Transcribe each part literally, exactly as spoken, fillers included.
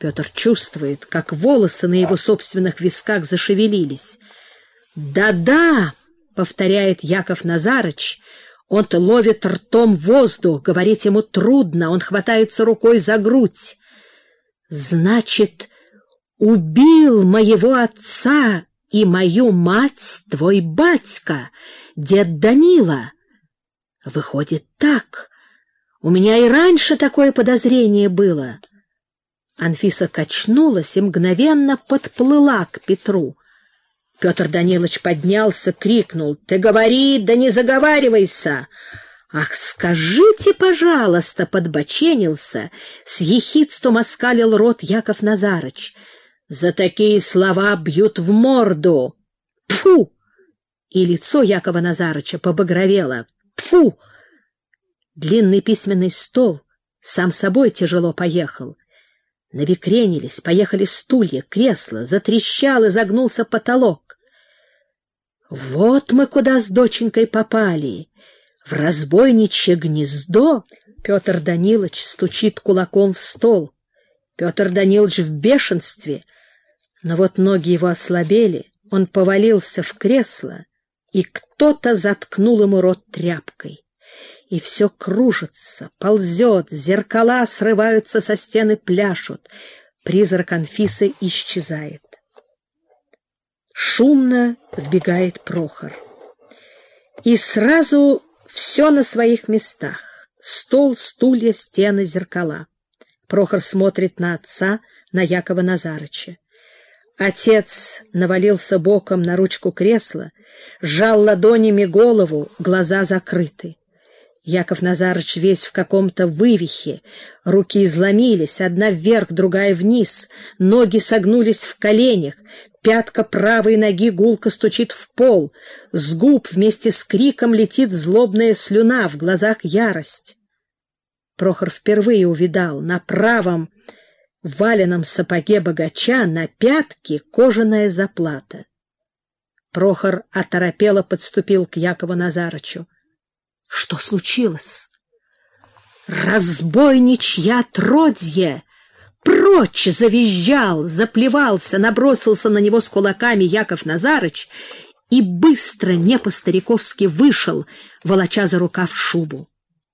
Петр чувствует, как волосы на его собственных висках зашевелились. «Да-да!» — повторяет Яков Назарыч. Он-то ловит ртом воздух, говорить ему трудно, он хватается рукой за грудь. «Значит, убил моего отца и мою мать твой батька, дед Данила. Выходит так. У меня и раньше такое подозрение было». Анфиса качнулась и мгновенно подплыла к Петру. Петр Данилович поднялся, крикнул: «Ты говори, да не заговаривайся!» «Ах, скажите, пожалуйста!» — подбоченился, с ехидством оскалил рот Яков Назарыч. «За такие слова бьют в морду!» «Тьфу!» И лицо Якова Назарыча побагровело. «Тьфу!» Длинный письменный стол сам собой тяжело поехал. Навикренились, поехали стулья, кресла, затрещал и загнулся потолок. «Вот мы куда с доченькой попали! В разбойничье гнездо!» Петр Данилович стучит кулаком в стол. Петр Данилович в бешенстве, но вот ноги его ослабели, он повалился в кресло, и кто-то заткнул ему рот тряпкой. И все кружится, ползет, зеркала срываются со стены, пляшут. Призрак Анфисы исчезает. Шумно вбегает Прохор. И сразу все на своих местах. Стол, стулья, стены, зеркала. Прохор смотрит на отца, на Якова Назарыча. Отец навалился боком на ручку кресла, сжал ладонями голову, глаза закрыты. Яков Назарыч весь в каком-то вывихе, руки изломились, одна вверх, другая вниз, ноги согнулись в коленях, пятка правой ноги гулко стучит в пол, с губ вместе с криком летит злобная слюна, в глазах ярость. Прохор впервые увидал на правом валеном сапоге богача на пятке кожаная заплата. Прохор оторопело подступил к Якову Назарычу. Что случилось? «Разбойничье отродье! Прочь!» — завизжал, заплевался, набросился на него с кулаками Яков Назарыч и быстро, не по-стариковски, вышел, волоча за рукав шубу.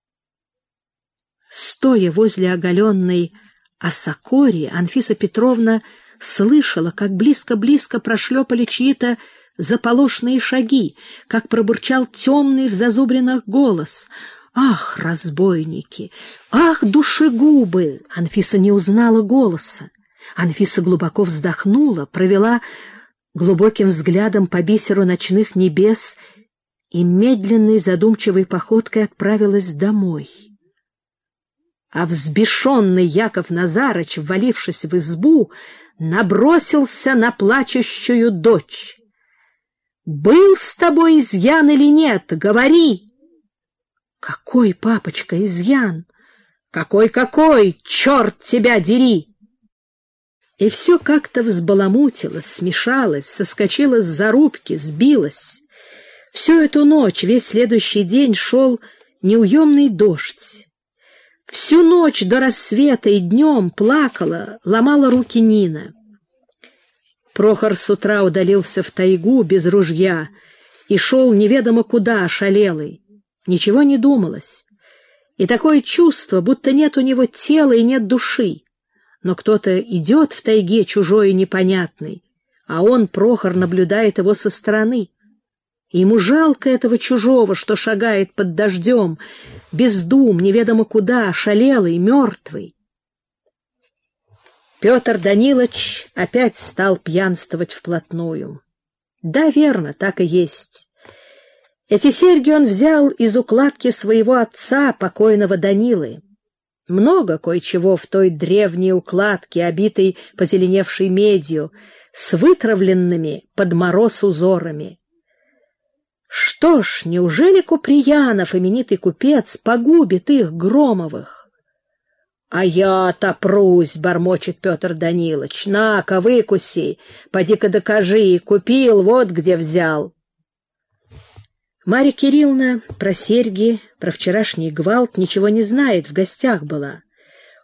Стоя возле оголенной осокори, Анфиса Петровна слышала, как близко-близко прошлепали чьи-то заполошные шаги, как пробурчал темный в зазубринах голос. «Ах, разбойники! Ах, душегубы!» Анфиса не узнала голоса. Анфиса глубоко вздохнула, провела глубоким взглядом по бисеру ночных небес и медленной задумчивой походкой отправилась домой. А взбешенный Яков Назарыч, ввалившись в избу, набросился на плачущую дочь. «Был с тобой изъян или нет? Говори!» «Какой, папочка, изъян? Какой-какой? Черт тебя дери!» И все как-то взбаламутилось, смешалось, соскочило с зарубки, сбилось. Всю эту ночь, весь следующий день шел неуемный дождь. Всю ночь до рассвета и днем плакала, ломала руки Нина. Прохор с утра удалился в тайгу без ружья и шел неведомо куда, ошалелый. Ничего не думалось. И такое чувство, будто нет у него тела и нет души. Но кто-то идет в тайге чужой и непонятный, а он, Прохор, наблюдает его со стороны. И ему жалко этого чужого, что шагает под дождем, без дум, неведомо куда, ошалелый, мертвый. Петр Данилович опять стал пьянствовать вплотную. Да, верно, так и есть. Эти серьги он взял из укладки своего отца, покойного Данилы. Много кое-чего в той древней укладке, обитой позеленевшей медью, с вытравленными под мороз узорами. Что ж, неужели Куприянов, именитый купец, погубит их, Громовых? — А я-то прусь, — бормочет Петр Данилович. — На-ка, выкуси, поди-ка докажи, купил, вот где взял. Марья Кирилловна про серьги, про вчерашний гвалт ничего не знает, в гостях была.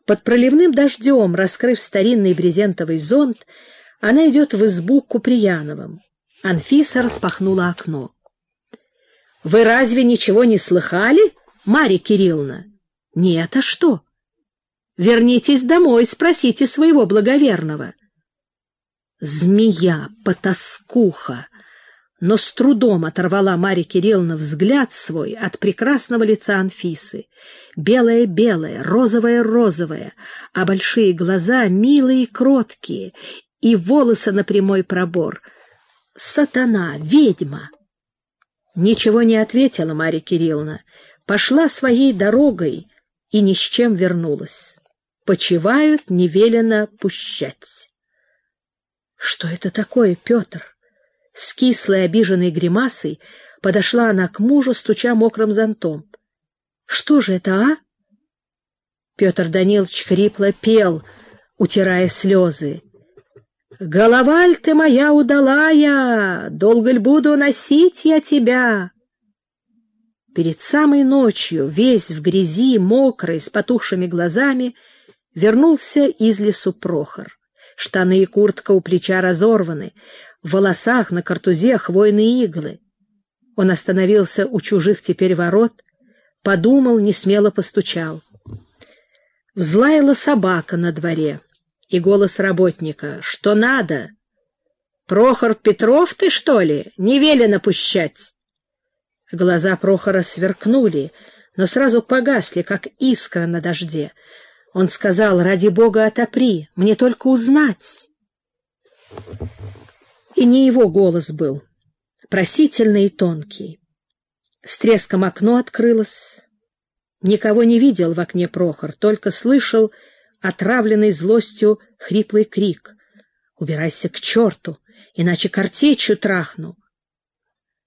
Под проливным дождем, раскрыв старинный брезентовый зонт, она идет в избу к Куприяновым. Анфиса распахнула окно. — Вы разве ничего не слыхали, Марья Кирилловна? — Нет, а что? — Вернитесь домой, спросите своего благоверного. Змея, потаскуха, но с трудом оторвала Марья Кирилловна взгляд свой от прекрасного лица Анфисы. Белое-белое, розовое-розовое, а большие глаза милые и кроткие, и волосы на прямой пробор. Сатана, ведьма! Ничего не ответила Марья Кирилловна, пошла своей дорогой и ни с чем вернулась. Почивают, не велено пущать. Что это такое, Петр? С кислой обиженной гримасой подошла она к мужу, стуча мокрым зонтом. — Что же это, а? Петр Данилович хрипло пел, утирая слезы. — Голова-ль ты моя удалая, долго ль буду носить я тебя? Перед самой ночью, весь в грязи, мокрый, с потухшими глазами, вернулся из лесу Прохор. Штаны и куртка у плеча разорваны, в волосах на картузе хвойные иглы. Он остановился у чужих теперь ворот, подумал, несмело постучал. Взлаяла собака на дворе, и голос работника: «Что надо? Прохор Петров ты, что ли? Не велено пущать!» Глаза Прохора сверкнули, но сразу погасли, как искра на дожде. Он сказал: «Ради Бога, отопри, мне только узнать». И не его голос был, просительный и тонкий. С треском окно открылось. Никого не видел в окне Прохор, только слышал отравленный злостью хриплый крик: «Убирайся к черту, иначе картечью трахну!